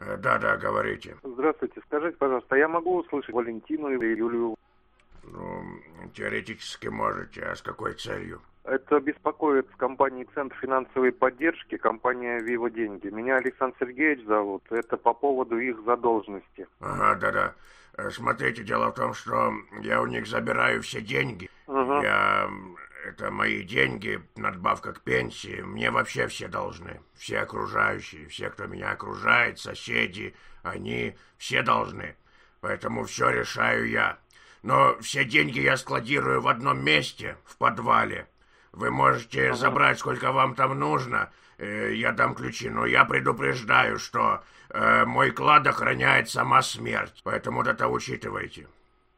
Да-да, говорите. Здравствуйте. Скажите, пожалуйста, я могу услышать Валентину или Юлию? Ну, теоретически можете, а с какой целью? Это беспокоит в компании Центр финансовой поддержки, компания «Вива Деньги». Меня Александр Сергеевич зовут. Это по поводу их задолженности. Ага, да-да. Смотрите, дело в том, что я у них забираю все деньги. Угу. Это мои деньги, надбавка к пенсии. Мне вообще все должны. Все окружающие, все, кто меня окружает, соседи, они все должны. Поэтому все решаю я. Но все деньги я складирую в одном месте, в подвале. Вы можете забрать, сколько вам там нужно. Я дам ключи, но я предупреждаю, что мой клад охраняет сама смерть. Поэтому вот это учитывайте.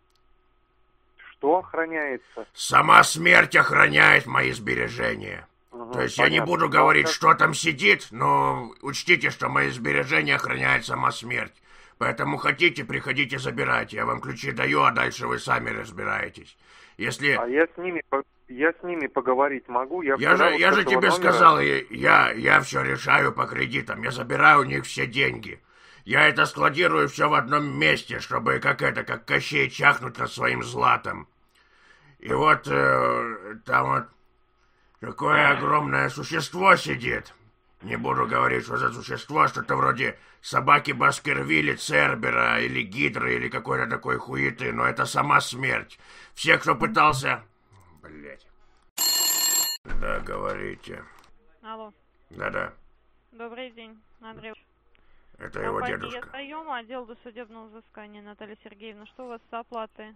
Что охраняется? Сама смерть охраняет мои сбережения. То есть понятно. я не буду говорить, что там сидит, но учтите, что мои сбережения охраняет сама смерть. Поэтому хотите, приходите, забирайте. Я вам ключи даю, а дальше вы сами разбираетесь. Если... А я с ними поговорить могу? Я же тебе сказал, я все решаю по кредитам. Я забираю у них все деньги. Я это складирую все в одном месте, чтобы как Кощей чахнуть над своим златом. И вот там вот такое огромное существо сидит. Не буду говорить, что за существо, что-то вроде собаки Баскервилли, Цербера или Гидры, или какой-то такой хуеты, но это сама смерть. Все, кто пытался... Блять. Да, говорите. Алло. Да-да. Добрый день, Андрей. Это его дедушка. Компания отдел досудебного взыскания, Наталья Сергеевна. Что у вас с оплатой?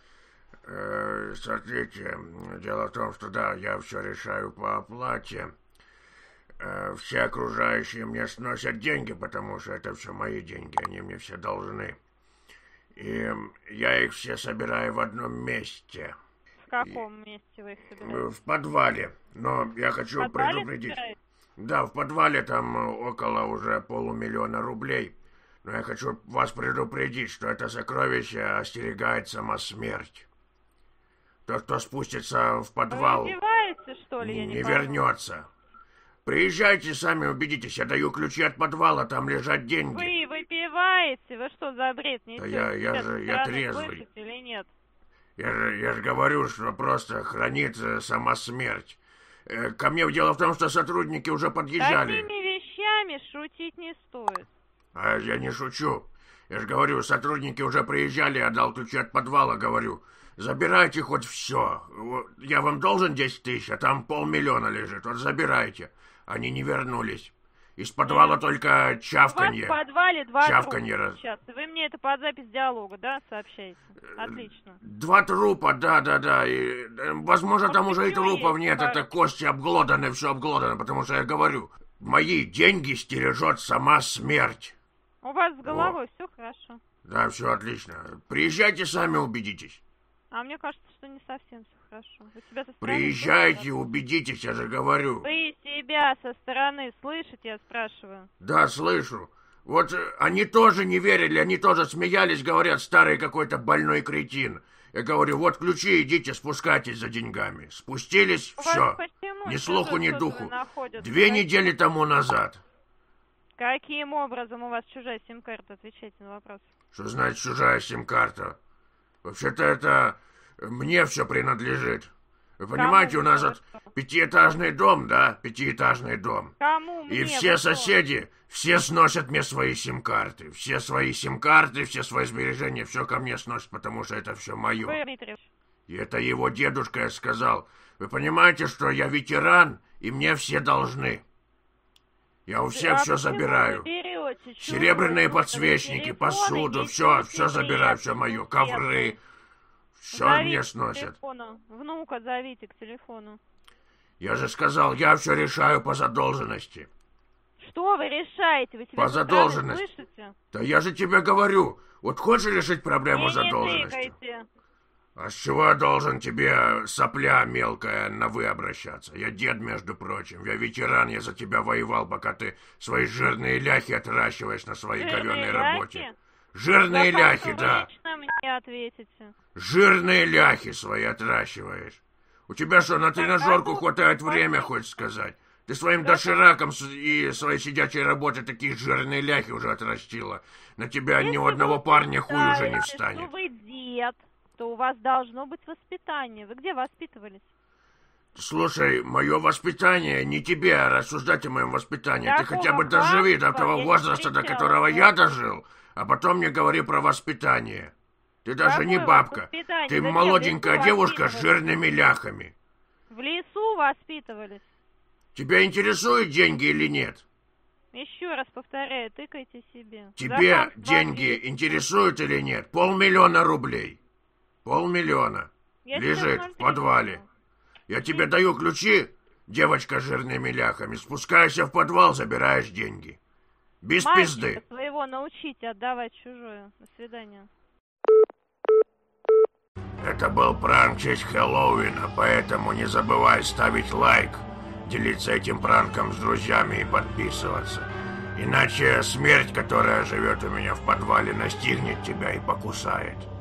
Смотрите, дело в том, что да, я все решаю по оплате. Все окружающие мне сносят деньги, потому что это все мои деньги, они мне все должны. И я их все собираю в одном месте. В каком месте вы их собираете? В подвале. Но я хочу предупредить. Собираете? Да, в подвале там около уже 500 000 рублей. Но я хочу вас предупредить, что это сокровище остерегает сама смерть. Тот, кто спустится в подвал, вы издеваетесь, что ли? Я не вернется. Приезжайте сами, убедитесь, я даю ключи от подвала, там лежат деньги. Вы выпиваете? Вы что за бред несете? Да я трезвый. Слышите или нет? Я же говорю, что просто хранит сама смерть. Ко мне дело в том, что сотрудники уже подъезжали. Такими вещами шутить не стоит. А я не шучу. Я же говорю, сотрудники уже приезжали, я дал ключи от подвала, говорю. Забирайте хоть все. Я вам должен 10 000, а там 500 000 лежит. Вот забирайте. Они не вернулись. Из подвала только чавканье. У вас в подвале 2 чавканье трупа сейчас. Вы мне это под запись диалога, да, сообщаете? Отлично. 2 трупа, да. И, возможно, там уже и трупов нет. Есть, Это кости обглоданы, все обглодано. Потому что я говорю, мои деньги стережет сама смерть. У вас с головой все хорошо? Да, все отлично. Приезжайте сами, убедитесь. А мне кажется, что не совсем все хорошо. Вы себя со стороны Приезжайте, убедитесь, я же говорю. Вы себя со стороны слышите, я спрашиваю? Да, слышу. Вот они тоже не верили, они тоже смеялись, говорят, старый какой-то больной кретин. Я говорю, вот ключи, идите, спускайтесь за деньгами. Спустились, все. Ни слуху, ни духу. 2 недели тому назад. Каким образом у вас чужая сим-карта? Отвечайте на вопрос. Что значит чужая сим-карта? Вообще-то это мне все принадлежит. Вы понимаете, у нас вот 5-этажный дом, да? 5-этажный дом. Кому мне? И все соседи, все сносят мне свои сим-карты. Все свои сим-карты, все свои сбережения, все ко мне сносят, потому что это все мое. И это его дедушка сказал. Вы понимаете, что я ветеран, и мне все должны. Я у всех все забираю. Серебряные подсвечники, посуду, все забираю, все мое. Ковры, все мне сносят. Внука зовите к телефону. Я же сказал, я все решаю по задолженности. Что вы решаете? Вы себя по задолженности. Слышите? Да я же тебе говорю. Вот хочешь решить проблему задолженности? А с чего я должен тебе, сопля мелкая, на «вы» обращаться? Я дед, между прочим. Я ветеран, я за тебя воевал, пока ты свои жирные ляхи отращиваешь на своей говёной работе. Жирные ляхи, да. Мне ответите. Жирные ляхи свои отращиваешь. У тебя что, на тренажерку хватает время, хочешь сказать? Ты своим дошираком и своей сидячей работой такие жирные ляхи уже отрастила. На тебя ни у одного парня хуй уже не встанет. Если вы дед, то у вас должно быть воспитание. Вы где воспитывались? Слушай, мое воспитание не тебе, а рассуждать о моем воспитании. Ты Какого хотя бы доживи до хамства? того Я не возраста, до кричала. которого я дожил, а потом мне говори про воспитание. Ты даже не Какое бабка. воспитание? Ты Зачем? молоденькая В лесу девушка с воспитывались. жирными ляхами. В лесу воспитывались. Тебя интересуют деньги или нет? Еще раз повторяю, тыкайте себе. Тебе За хамство деньги ответите. интересуют или нет? 500 000 рублей. 500 000. Я Лежит сейчас в 0,3 подвале. сказала. Я тебе даю ключи, девочка с жирными ляхами. Спускайся в подвал, забираешь деньги. Без пизды. Мальчика своего научите отдавать чужое. До свидания. Это был пранк в честь Хэллоуина, поэтому не забывай ставить лайк, делиться этим пранком с друзьями и подписываться. Иначе смерть, которая живет у меня в подвале, настигнет тебя и покусает.